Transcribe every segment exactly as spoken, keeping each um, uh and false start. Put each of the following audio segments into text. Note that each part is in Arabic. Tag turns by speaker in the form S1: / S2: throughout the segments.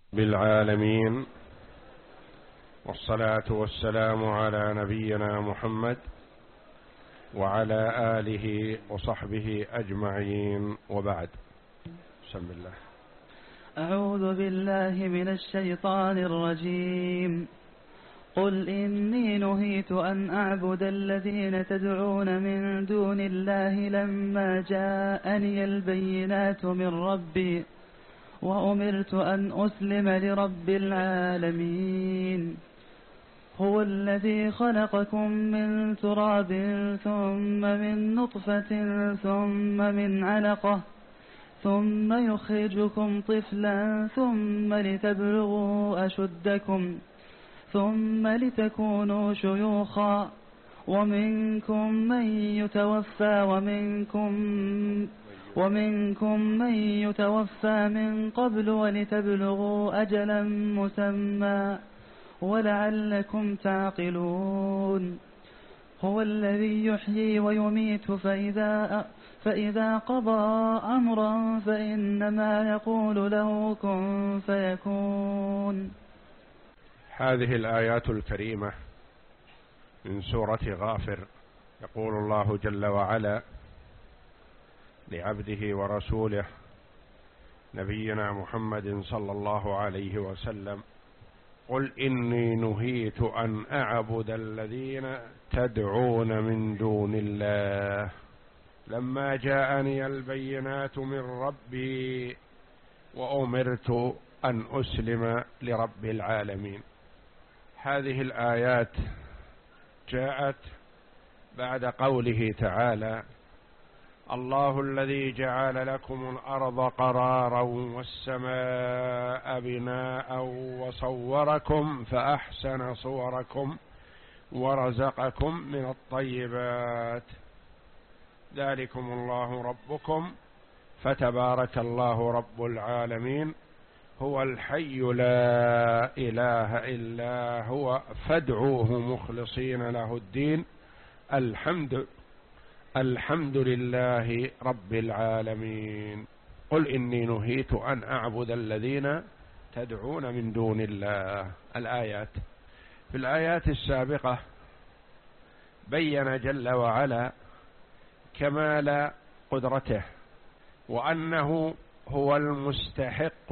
S1: بالعالمين، والصلاة والسلام على نبينا محمد وعلى آله وصحبه أجمعين، وبعد. بسم الله.
S2: أعوذ بالله من الشيطان الرجيم. قل إني نهيت أن أعبد الذين تدعون من دون الله لما جاءني البينات من ربي وأمرت أن أسلم لرب العالمين. هو الذي خلقكم من تراب ثم من نطفة ثم من علقة ثم يخرجكم طفلا ثم لتبلغوا أشدكم ثم لتكونوا شيوخا ومنكم من يتوفى ومنكم ومنكم من يتوفى من قبل ولتبلغوا أجلا مسمى ولعلكم تعقلون. هو الذي يحيي ويميت فإذا, فإذا قضى أمرا فإنما يقول له كن فيكون.
S1: هذه الآيات الكريمة من سورة غافر، يقول الله جل وعلا لعبده ورسوله نبينا محمد صلى الله عليه وسلم: قل إني نهيت أن أعبد الذين تدعون من دون الله لما جاءني البينات من ربي وأمرت أن أسلم لرب العالمين. هذه الآيات جاءت بعد قوله تعالى: الله الذي جعل لكم الأرض قرارا والسماء بناء وصوركم فأحسن صوركم ورزقكم من الطيبات ذلكم الله ربكم فتبارك الله رب العالمين هو الحي لا إله إلا هو فادعوه مخلصين له الدين الحمد الحمد لله رب العالمين. قل إني نهيت أن أعبد الذين تدعون من دون الله. الآيات في الآيات السابقة بين جل وعلا كمال قدرته وأنه هو المستحق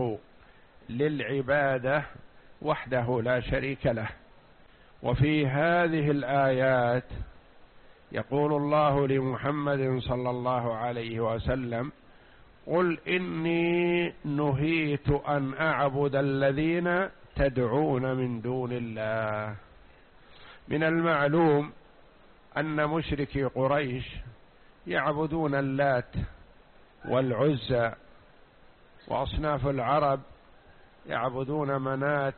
S1: للعبادة وحده لا شريك له. وفي هذه الآيات يقول الله لمحمد صلى الله عليه وسلم: قل إني نهيت أن أعبد الذين تدعون من دون الله. من المعلوم أن مشركي قريش يعبدون اللات والعزى، وأصناف العرب يعبدون منات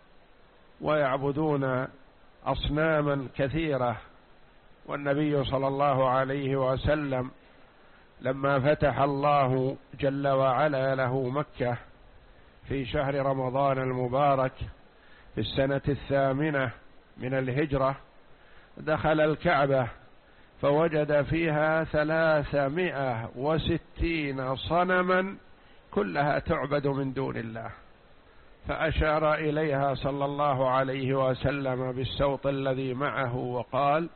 S1: ويعبدون أصناما كثيرة. والنبي صلى الله عليه وسلم لما فتح الله جل وعلا له مكة في شهر رمضان المبارك في السنة الثامنة من الهجرة دخل الكعبة فوجد فيها ثلاثمائة وستين صنما كلها تعبد من دون الله، فأشار إليها صلى الله عليه وسلم بالصوت الذي معه وقال: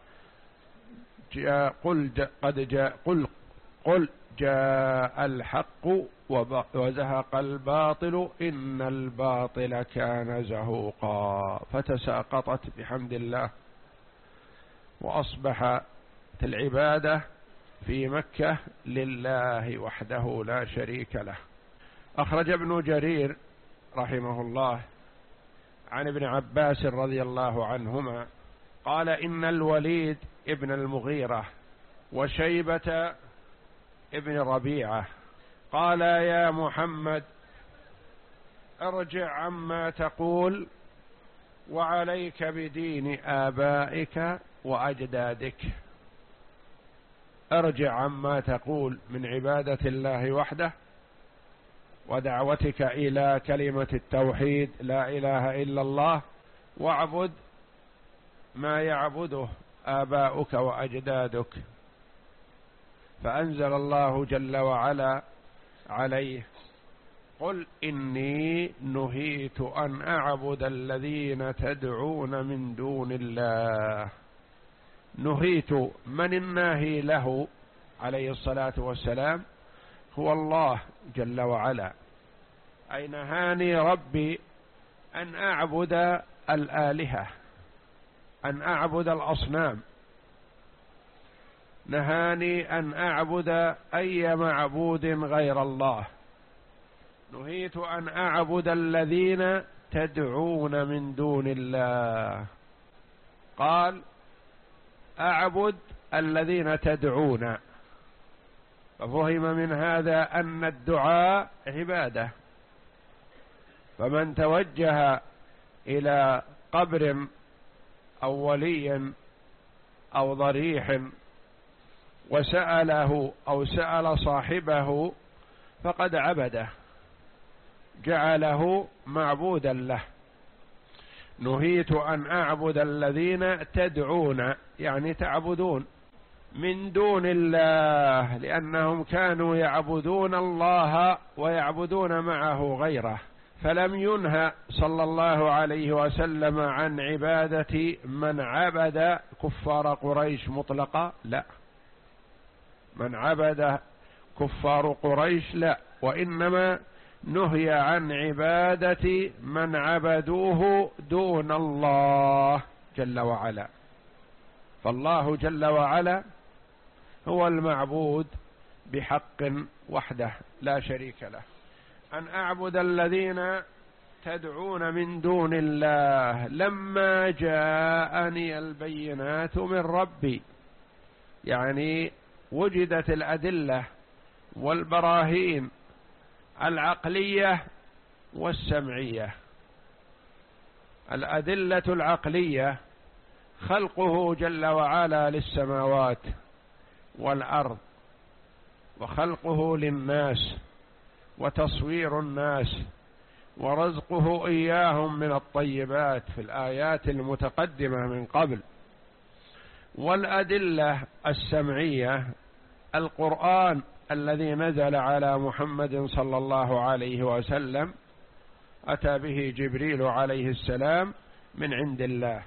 S1: جاء قل جاء قد جاء قل قل جاء الحق وزهق الباطل إن الباطل كان زهوقا. فتساقطت بحمد الله، وأصبحت العبادة في مكة لله وحده لا شريك له. أخرج ابن جرير رحمه الله عن ابن عباس رضي الله عنهما قال: إن الوليد ابن المغيرة وشيبة ابن ربيعة قال: يا محمد ارجع عما تقول وعليك بدين آبائك وأجدادك. ارجع عما تقول من عبادة الله وحده ودعوتك إلى كلمة التوحيد لا إله إلا الله، واعبد ما يعبده آباؤك وأجدادك. فأنزل الله جل وعلا عليه: قل إني نهيت نهيت أن أعبد الذين تدعون من دون الله. نهيت، من الناهي له عليه الصلاة والسلام؟ هو الله جل وعلا، أي نهاني ربي أن أعبد الآلهة، أن أعبد الأصنام، نهاني أن أعبد أي معبود غير الله. نهيت أن أعبد الذين تدعون من دون الله. قال أعبد الذين تدعون، ففهم من هذا أن الدعاء عبادة، فمن توجه إلى قبر أو ولي أو ضريح وسأله أو سأل صاحبه فقد عبده، جعله معبودا له. نهيت أن أعبد الذين تدعون، يعني تعبدون من دون الله، لأنهم كانوا يعبدون الله ويعبدون معه غيره، فلم ينهى صلى الله عليه وسلم عن عبادة من عبد كفار قريش مطلقا، لا، من عبد كفار قريش لا، وإنما نهي عن عبادة من عبدوه دون الله جل وعلا. فالله جل وعلا هو المعبود بحق وحده لا شريك له. أن أعبد الذين تدعون من دون الله لما جاءني البينات من ربي، يعني وجدت الأدلة والبراهين العقلية والسمعية. الأدلة العقلية خلقه جل وعلا للسماوات والأرض، وخلقه للناس، وتصوير الناس، ورزقه إياهم من الطيبات في الآيات المتقدمة من قبل. والأدلة السمعية القرآن الذي نزل على محمد صلى الله عليه وسلم، أتى به جبريل عليه السلام من عند الله.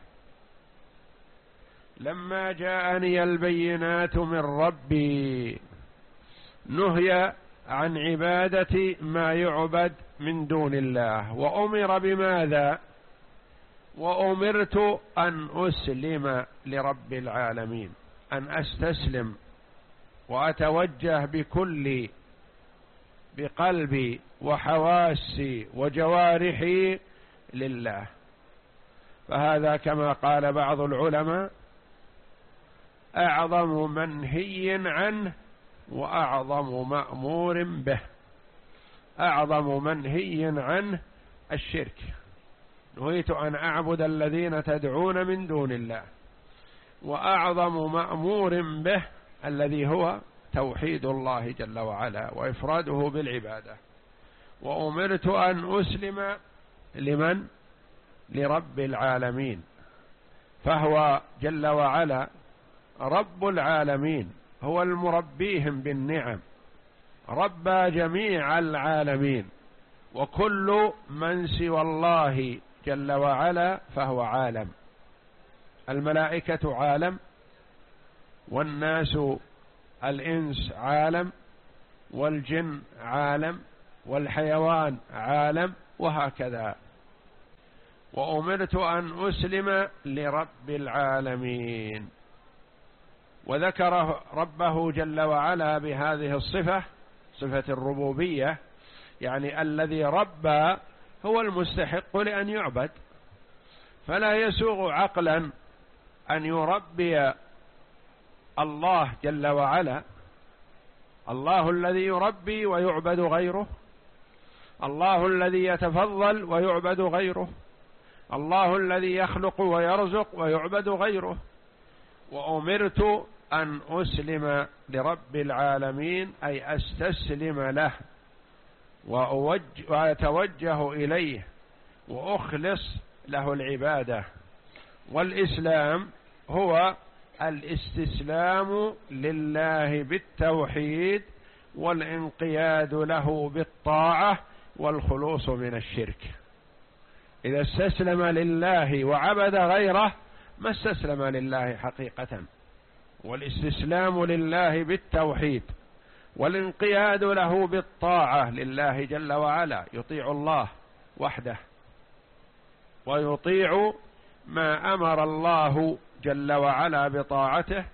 S1: لما جاءني البينات من ربي، نهي عن عبادة ما يعبد من دون الله، وأمر بماذا؟ وأمرت أن أسلم لرب العالمين، أن أستسلم وأتوجه بكلي بقلبي وحواسي وجوارحي لله. فهذا كما قال بعض العلماء أعظم منهي عنه وأعظم مأمور به. أعظم منهي عنه الشرك، نهيت أن أعبد الذين تدعون من دون الله، وأعظم مأمور به الذي هو توحيد الله جل وعلا وإفراده بالعبادة. وأمرت أن أسلم لمن؟ لرب العالمين، فهو جل وعلا رب العالمين، هو المربيهم بالنعم، ربى جميع العالمين، وكل من سوى الله جل وعلا فهو عالم. الملائكة عالم، والناس الإنس عالم، والجن عالم، والحيوان عالم، وهكذا. وأمرت أن أسلم لرب العالمين. وذكر ربه جل وعلا بهذه الصفة، صفة الربوبية، يعني الذي ربى هو المستحق لأن يعبد، فلا يسوغ عقلا أن يربي الله جل وعلا، الله الذي يربي ويعبد غيره، الله الذي يتفضل ويعبد غيره، الله الذي يخلق ويرزق ويعبد غيره. وأمرت أن أسلم لرب العالمين، أي أستسلم له وأتوجه إليه وأخلص له العبادة. والإسلام هو الاستسلام لله بالتوحيد، والانقياد له بالطاعة، والخلوص من الشرك. إذا استسلم لله وعبد غيره ما استسلم لله حقيقة. والاستسلام لله بالتوحيد والانقياد له بالطاعة لله جل وعلا، يطيع الله وحده ويطيع ما أمر الله جل وعلا بطاعته،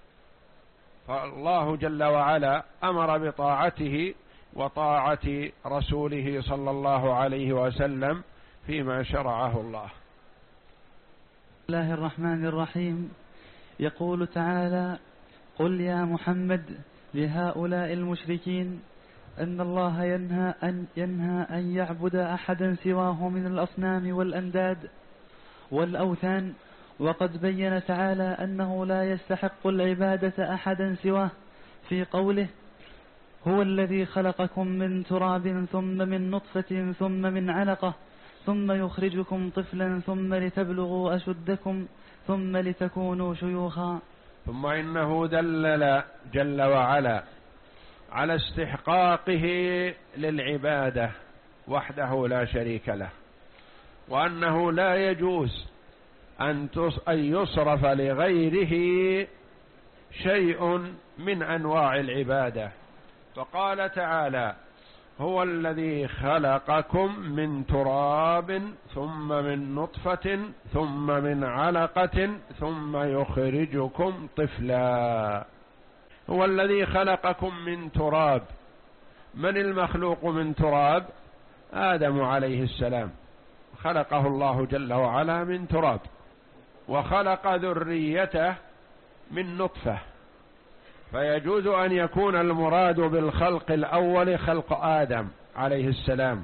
S1: فالله جل وعلا أمر بطاعته وطاعة رسوله صلى الله عليه وسلم فيما شرعه الله.
S2: بسم الله الرحمن الرحيم. يقول تعالى: قل يا محمد لهؤلاء المشركين أن الله ينهى أن, ينهى أن يعبد أحدا سواه من الأصنام والأنداد والأوثان، وقد بين تعالى أنه لا يستحق العبادة أحدا سواه في قوله: هو الذي خلقكم من تراب ثم من نطفة ثم من علقة ثم يخرجكم طفلا ثم لتبلغوا أشدكم ثم لتكونوا شيوخا.
S1: ثم إنه دلل جل وعلا على استحقاقه للعبادة وحده لا شريك له، وأنه لا يجوز أن يصرف لغيره شيء من أنواع العبادة. فقال تعالى: هو الذي خلقكم من تراب ثم من نطفة ثم من علقة ثم يخرجكم طفلا. هو الذي خلقكم من تراب. من المخلوق من تراب؟ آدم عليه السلام، خلقه الله جل وعلا من تراب، وخلق ذريته من نطفة. فيجوز أن يكون المراد بالخلق الأول خلق آدم عليه السلام،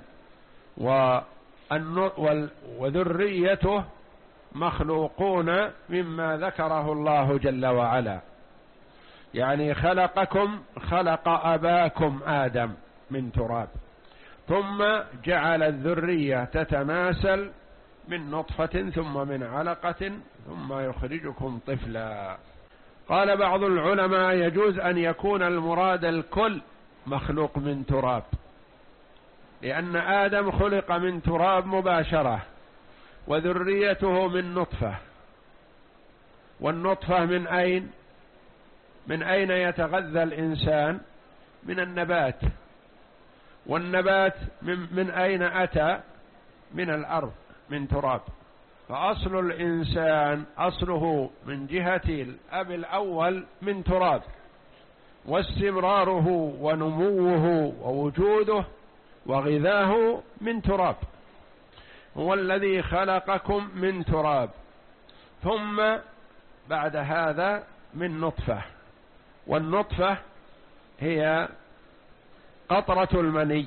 S1: وذريته مخلوقون مما ذكره الله جل وعلا. يعني خلقكم، خلق أباكم آدم من تراب، ثم جعل الذرية تتناسل من نطفة ثم من علقة ثم يخرجكم طفلا. قال بعض العلماء: يجوز أن يكون المراد الكل مخلوق من تراب، لأن آدم خلق من تراب مباشرة، وذريته من نطفة. والنطفة من أين؟ من أين يتغذى الإنسان؟ من النبات. والنبات من, من أين أتى؟ من الأرض، من تراب. فأصل الإنسان أصله من جهة الأب الأول من تراب، واستمراره ونموه ووجوده وغذاه من تراب. هو الذي خلقكم من تراب، ثم بعد هذا من نطفة. والنطفة هي قطرة المني،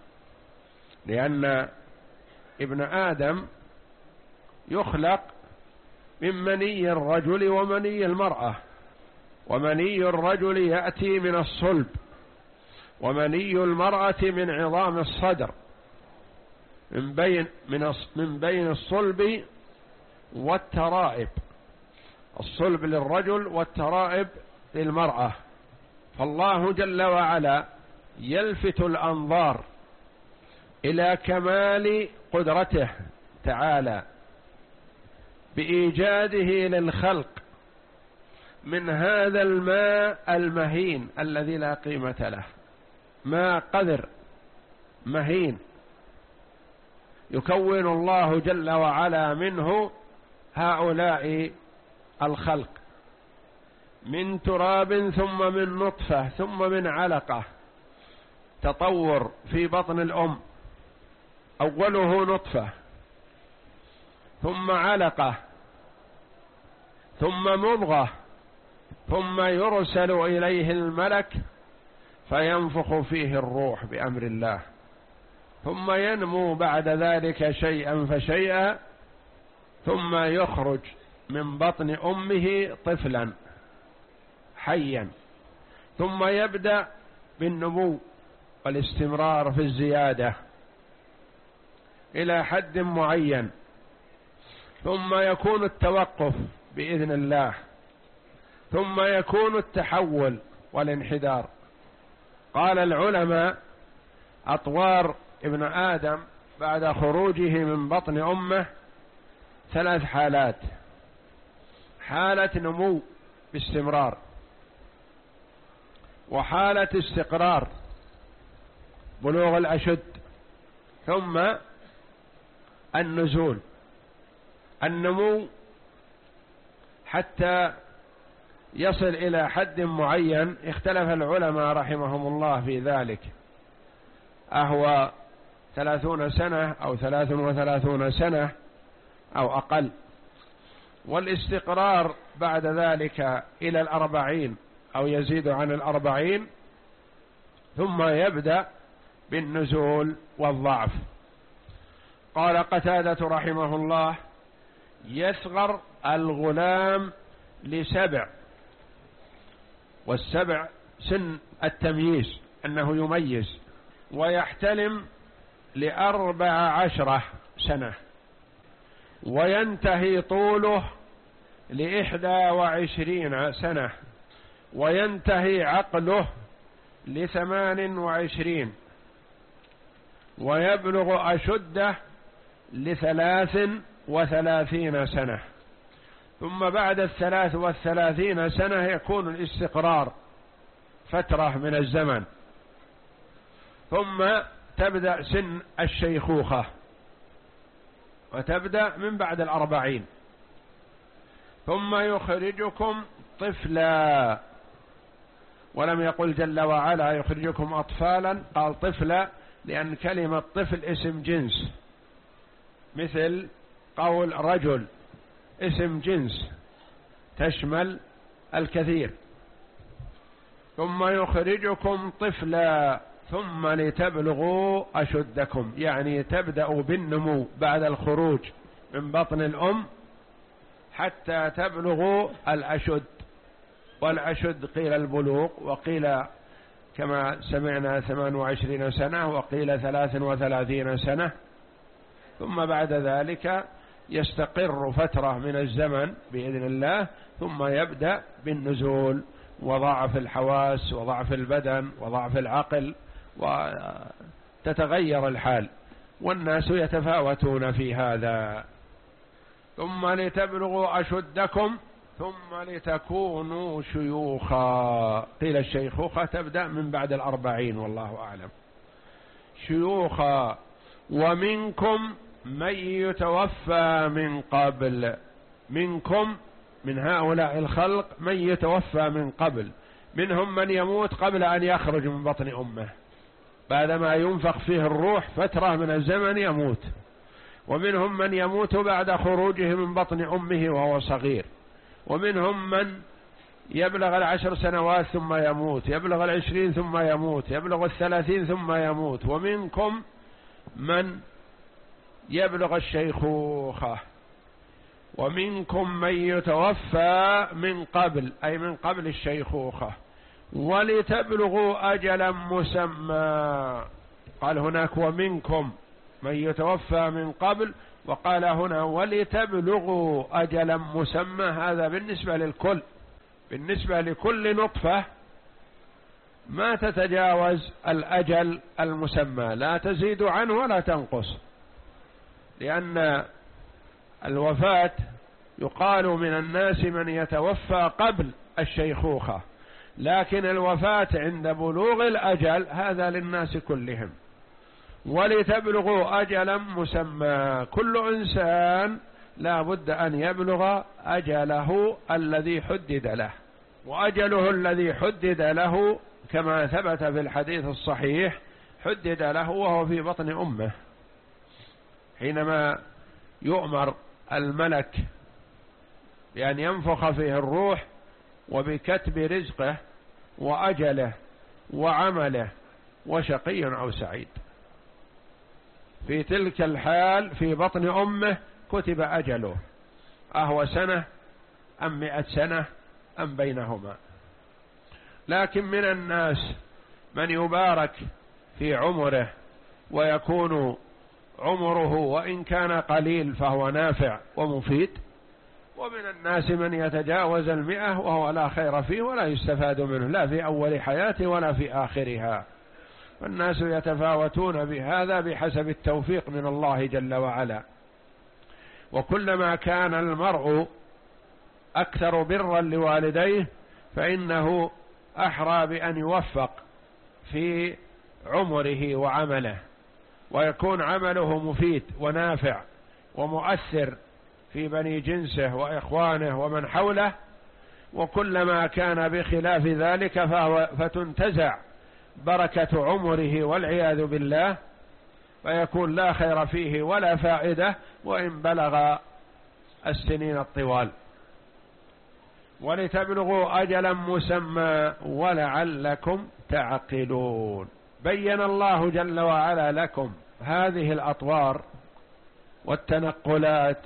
S1: لأن ابن آدم يخلق من مني الرجل ومني المرأة، ومني الرجل يأتي من الصلب، ومني المرأة من عظام الصدر، من بين من من بين الصلب والترائب. الصلب للرجل والترائب للمرأة. فالله جل وعلا يلفت الأنظار إلى كمال قدرته تعالى بإيجاده للخلق من هذا الماء المهين الذي لا قيمة له، ماء قذر مهين يكون الله جل وعلا منه هؤلاء الخلق، من تراب ثم من نطفة ثم من علقة. تطور في بطن الأم، أوله نطفة ثم علقة ثم مضغة، ثم يرسل إليه الملك فينفخ فيه الروح بأمر الله، ثم ينمو بعد ذلك شيئا فشيئا، ثم يخرج من بطن أمه طفلا حيا، ثم يبدأ بالنمو والاستمرار في الزيادة إلى حد معين، ثم يكون التوقف بإذن الله، ثم يكون التحول والانحدار. قال العلماء: أطوار ابن آدم بعد خروجه من بطن أمه ثلاث حالات: حالة نمو باستمرار، وحالة استقرار بلوغ الأشد، ثم النزول. النمو حتى يصل إلى حد معين اختلف العلماء رحمهم الله في ذلك، أهو ثلاثون سنة أو ثلاث وثلاثون سنة أو أقل. والاستقرار بعد ذلك إلى الأربعين أو يزيد عن الأربعين، ثم يبدأ بالنزول والضعف. قال قتادة رحمه الله: يصغر الغلام لسبع، والسبع سن التمييز أنه يميز، ويحتلم لأربع عشرة سنة، وينتهي طوله لإحدى وعشرين سنة، وينتهي عقله لثمان وعشرين، ويبلغ أشده لثلاث وثلاثين سنة. ثم بعد الثلاث والثلاثين سنة يكون الاستقرار فترة من الزمن، ثم تبدأ سن الشيخوخة، وتبدأ من بعد الأربعين. ثم يخرجكم طفلا، ولم يقل جل وعلا يخرجكم أطفالا، قال طفلا لأن كلمة طفل اسم جنس، مثل قول رجل اسم جنس تشمل الكثير. ثم يخرجكم طفلا ثم لتبلغوا أشدكم، يعني تبدأوا بالنمو بعد الخروج من بطن الأم حتى تبلغوا الأشد. والأشد قيل البلوغ، وقيل كما سمعنا ثمان وعشرين سنة، وقيل ثلاث وثلاثين سنة. ثم بعد ذلك يستقر فترة من الزمن بإذن الله، ثم يبدأ بالنزول وضعف الحواس وضعف البدن وضعف العقل، وتتغير الحال، والناس يتفاوتون في هذا. ثم لتبلغوا أشدكم ثم لتكونوا شيوخا، قيل الشيخوخة تبدأ من بعد الأربعين والله أعلم. شيوخا ومنكم من يتوفى من قبل، منكم من هؤلاء الخلق من يتوفى من قبل، منهم من يموت قبل أن يخرج من بطن أمه، بعدما ينفخ فيه الروح فترة من الزمن يموت. ومنهم من يموت بعد خروجه من بطن أمه وهو صغير. ومنهم من يبلغ العشر سنوات ثم يموت، يبلغ العشرين ثم يموت، يبلغ الثلاثين ثم يموت. ومنكم من يبلغ الشيخوخة. ومنكم من يتوفى من قبل، أي من قبل الشيخوخة، ولتبلغوا أجلا مسمى. قال هناك ومنكم من يتوفى من قبل، وقال هنا ولتبلغوا أجلا مسمى. هذا بالنسبة للكل، بالنسبة لكل نطفة ما تتجاوز الأجل المسمى، لا تزيد عنه ولا تنقص، لأن الوفاة يقال من الناس من يتوفى قبل الشيخوخة، لكن الوفاة عند بلوغ الأجل هذا للناس كلهم. ولتبلغوا أجلا مسمى، كل إنسان لا بد أن يبلغ أجله الذي حدد له، وأجله الذي حدد له كما ثبت في الحديث الصحيح حدد له وهو في بطن أمه، حينما يؤمر الملك بأن ينفخ فيه الروح وبكتب رزقه وأجله وعمله وشقي أو سعيد. في تلك الحال في بطن أمه كتب أجله، أهو سنة أم مئة سنة أم بينهما. لكن من الناس من يبارك في عمره ويكون عمره وإن كان قليل فهو نافع ومفيد، ومن الناس من يتجاوز المئة وهو لا خير فيه ولا يستفاد منه لا في أول حياته ولا في آخرها. فالناس يتفاوتون بهذا بحسب التوفيق من الله جل وعلا. وكلما كان المرء أكثر برا لوالديه فإنه أحرى بأن يوفق في عمره وعمله، ويكون عمله مفيد ونافع ومؤثر في بني جنسه وإخوانه ومن حوله. وكلما كان بخلاف ذلك فهو فتنتزع بركة عمره والعياذ بالله، فيكون لا خير فيه ولا فائدة وإن بلغ السنين الطوال. ولتبلغوا أجلا مسمى ولعلكم تعقلون. بين الله جل وعلا لكم هذه الأطوار والتنقلات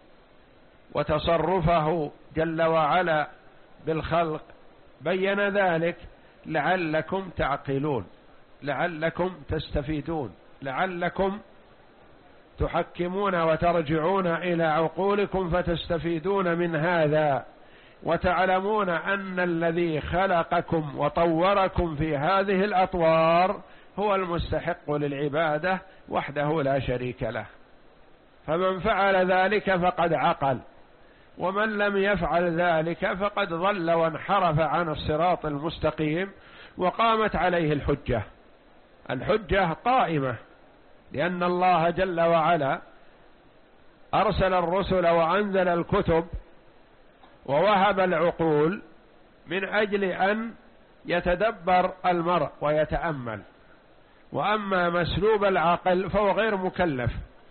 S1: وتصرفه جل وعلا بالخلق، بين ذلك لعلكم تعقلون، لعلكم تستفيدون، لعلكم تحكمون وترجعون إلى عقولكم فتستفيدون من هذا، وتعلمون أن الذي خلقكم وطوركم في هذه الأطوار هو المستحق للعبادة وحده لا شريك له. فمن فعل ذلك فقد عقل، ومن لم يفعل ذلك فقد ضل وانحرف عن الصراط المستقيم وقامت عليه الحجة. الحجة قائمة، لأن الله جل وعلا أرسل الرسل وأنزل الكتب ووهب العقول من أجل أن يتدبر المرء ويتأمل. وأما مسلوب العقل فهو غير مكلف.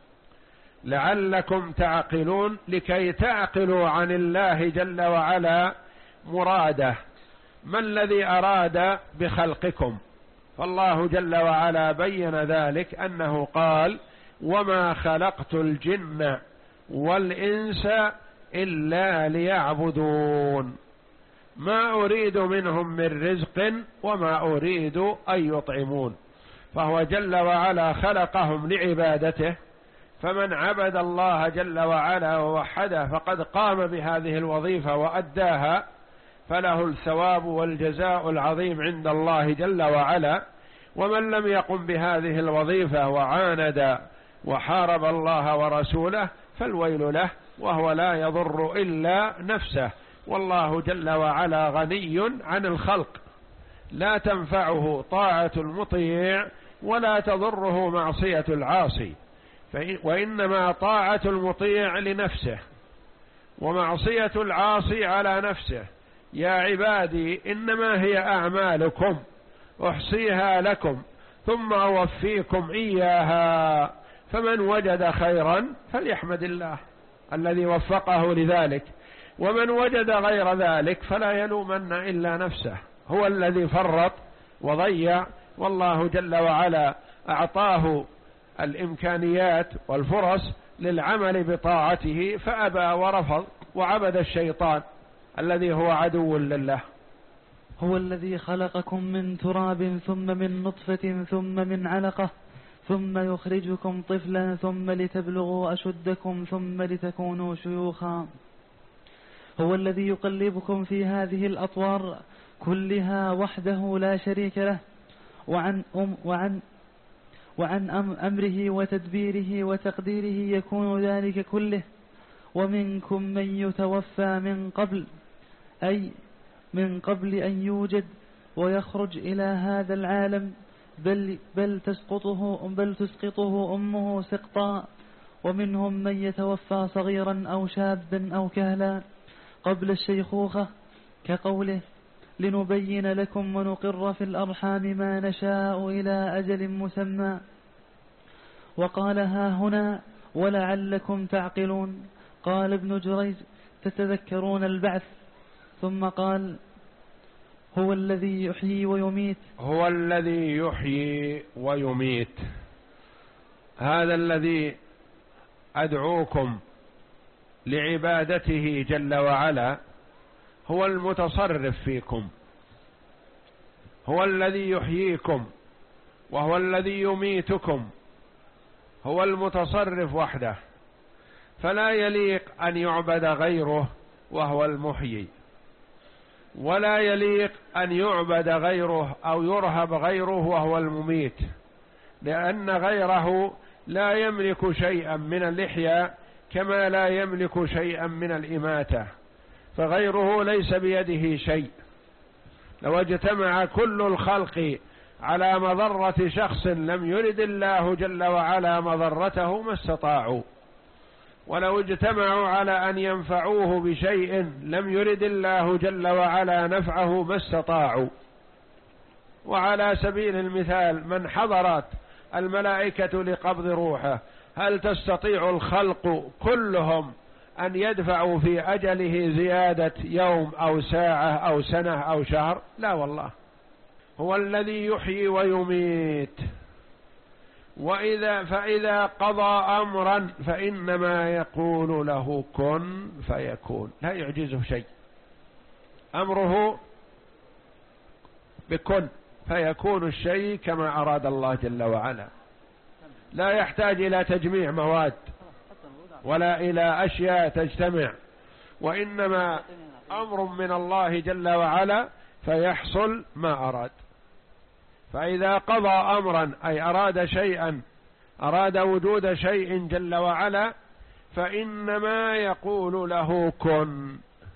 S1: لعلكم تعقلون، لكي تعقلوا عن الله جل وعلا مراده. ما الذي أراد بخلقكم؟ فالله جل وعلا بين ذلك أنه قال: وما خلقت الجن والإنس إلا ليعبدون ما أريد منهم من رزق وما أريد أن يطعمون. فهو جل وعلا خلقهم لعبادته، فمن عبد الله جل وعلا ووحده فقد قام بهذه الوظيفة وأداها، فله الثواب والجزاء العظيم عند الله جل وعلا. ومن لم يقم بهذه الوظيفة وعاند وحارب الله ورسوله فالويل له، وهو لا يضر إلا نفسه. والله جل وعلا غني عن الخلق، لا تنفعه طاعة المطيع ولا تضره معصية العاصي، وإنما طاعة المطيع لنفسه ومعصية العاصي على نفسه. يا عبادي إنما هي أعمالكم أحصيها لكم ثم أوفيكم إياها، فمن وجد خيرا فليحمد الله الذي وفقه لذلك، ومن وجد غير ذلك فلا يلومن إلا نفسه، هو الذي فرط وضيع، والله جل وعلا أعطاه الإمكانيات والفرص للعمل بطاعته فأبى ورفض وعبد الشيطان الذي هو عدو لله.
S2: هو الذي خلقكم من تراب ثم من نطفة ثم من علقة ثم يخرجكم طفلا ثم لتبلغوا أشدكم ثم لتكونوا شيوخا. هو الذي يقلبكم في هذه الأطوار كلها وحده لا شريك له، وعن أم وعن وعن أمره وتدبيره وتقديره يكون ذلك كله. ومنكم من يتوفى من قبل أي من قبل أن يوجد ويخرج إلى هذا العالم، بل, بل, تسقطه, بل تسقطه أمه سقطا. ومنهم من يتوفى صغيرا أو شابا أو كهلا قبل الشيخوخة، كقوله: لنبين لكم ونقر في الأرحام ما نشاء إلى أجل مسمى. وقال: ها هنا ولعلكم تعقلون. قال ابن جريج: تتذكرون البعث. ثم قال: هو الذي يحيي ويميت.
S1: هو الذي يحيي ويميت، هذا الذي أدعوكم لعبادته جل وعلا هو المتصرف فيكم، هو الذي يحييكم وهو الذي يميتكم، هو المتصرف وحده، فلا يليق أن يعبد غيره وهو المحيي. ولا يليق أن يعبد غيره أو يرهب غيره وهو المميت، لأن غيره لا يملك شيئا من الإحياء كما لا يملك شيئا من الإماتة، فغيره ليس بيده شيء. لو اجتمع كل الخلق على مضرة شخص لم يرد الله جل وعلا مضرته ما استطاعوا، ولو اجتمعوا على أن ينفعوه بشيء لم يرد الله جل وعلا نفعه ما استطاعوا. وعلى سبيل المثال من حضرت الملائكة لقبض روحه، هل تستطيع الخلق كلهم أن يدفعوا في أجله زيادة يوم أو ساعة أو سنة أو شهر؟ لا والله، هو الذي يحيي ويميت. وإذا فإذا قضى أمرا فإنما يقول له كن فيكون، لا يعجزه شيء، أمره بكن فيكون الشيء كما أراد الله جل وعلا، لا يحتاج إلى تجميع مواد ولا إلى أشياء تجتمع، وإنما أمر من الله جل وعلا فيحصل ما أراد. فإذا قضى أمرا أي أراد شيئا، أراد وجود شيء جل وعلا، فإنما يقول له كن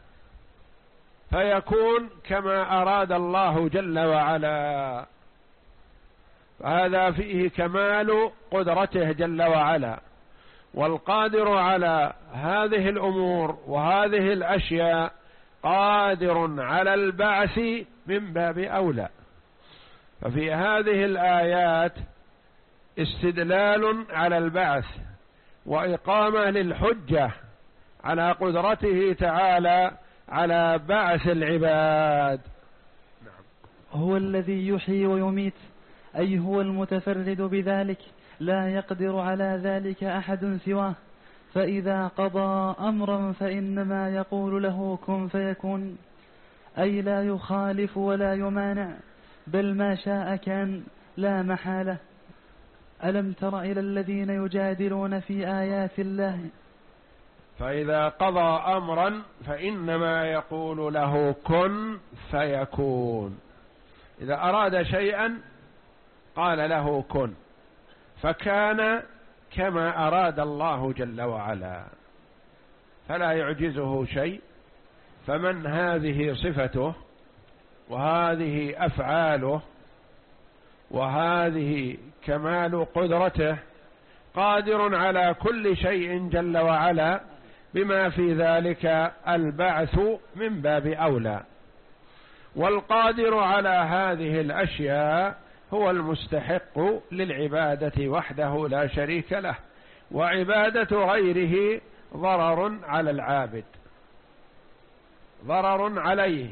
S1: فيكون كما أراد الله جل وعلا. فهذا فيه كمال قدرته جل وعلا، والقادر على هذه الأمور وهذه الأشياء قادر على البعث من باب أولى. ففي هذه الآيات استدلال على البعث وإقامة للحجة على قدرته تعالى على بعث العباد.
S2: هو الذي يحيي ويميت، أي هو المتفرد بذلك، لا يقدر على ذلك أحد سواه. فإذا قضى أمرا فإنما يقول له كن فيكون، أي لا يخالف ولا يمانع، بل ما شاء كان لا محالة. ألم تر إلى الذين يجادلون في آيات الله؟
S1: فإذا قضى أمرا فإنما يقول له كن فيكون. إذا أراد شيئا قال له كن فكان كما أراد الله جل وعلا، فلا يعجزه شيء. فمن هذه صفته وهذه أفعاله وهذه كمال قدرته، قادر على كل شيء جل وعلا، بما في ذلك البعث من باب أولى. والقادر على هذه الأشياء هو المستحق للعبادة وحده لا شريك له، وعبادة غيره ضرر على العابد، ضرر عليه،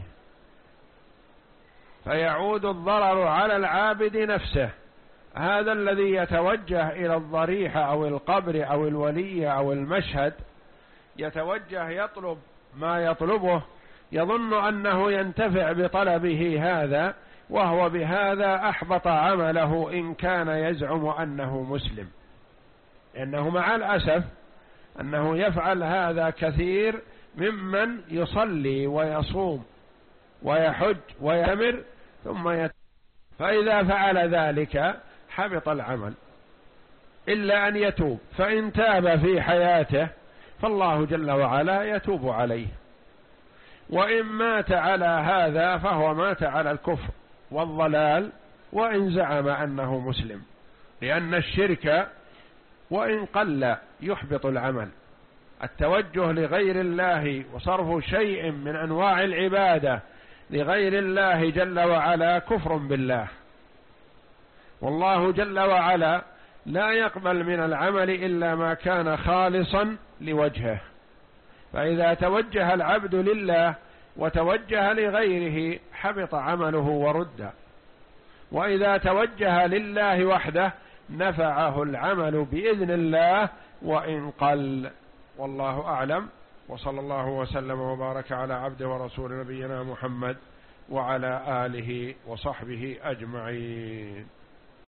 S1: فيعود الضرر على العابد نفسه. هذا الذي يتوجه إلى الضريحة أو القبر أو الولي أو المشهد، يتوجه يطلب ما يطلبه، يظن أنه ينتفع بطلبه هذا، وهو بهذا أحبط عمله إن كان يزعم أنه مسلم. لأنه مع الأسف أنه يفعل هذا كثير ممن يصلي ويصوم ويحج ويأمر ثم يت... فإذا فعل ذلك حبط العمل، إلا أن يتوب، فإن تاب في حياته فالله جل وعلا يتوب عليه، وإن مات على هذا فهو مات على الكفر والضلال، وإن زعم أنه مسلم، لأن الشرك وإن قل يحبط العمل. التوجه لغير الله وصرف شيء من أنواع العبادة لغير الله جل وعلا كفر بالله، والله جل وعلا لا يقبل من العمل إلا ما كان خالصا لوجهه. فإذا توجه العبد لله وتوجه لغيره حبط عمله ورد، وإذا توجه لله وحده نفعه العمل بإذن الله وإن قل. والله أعلم، وصلى الله وسلم وبارك على عبده ورسول نبينا محمد وعلى آله وصحبه أجمعين.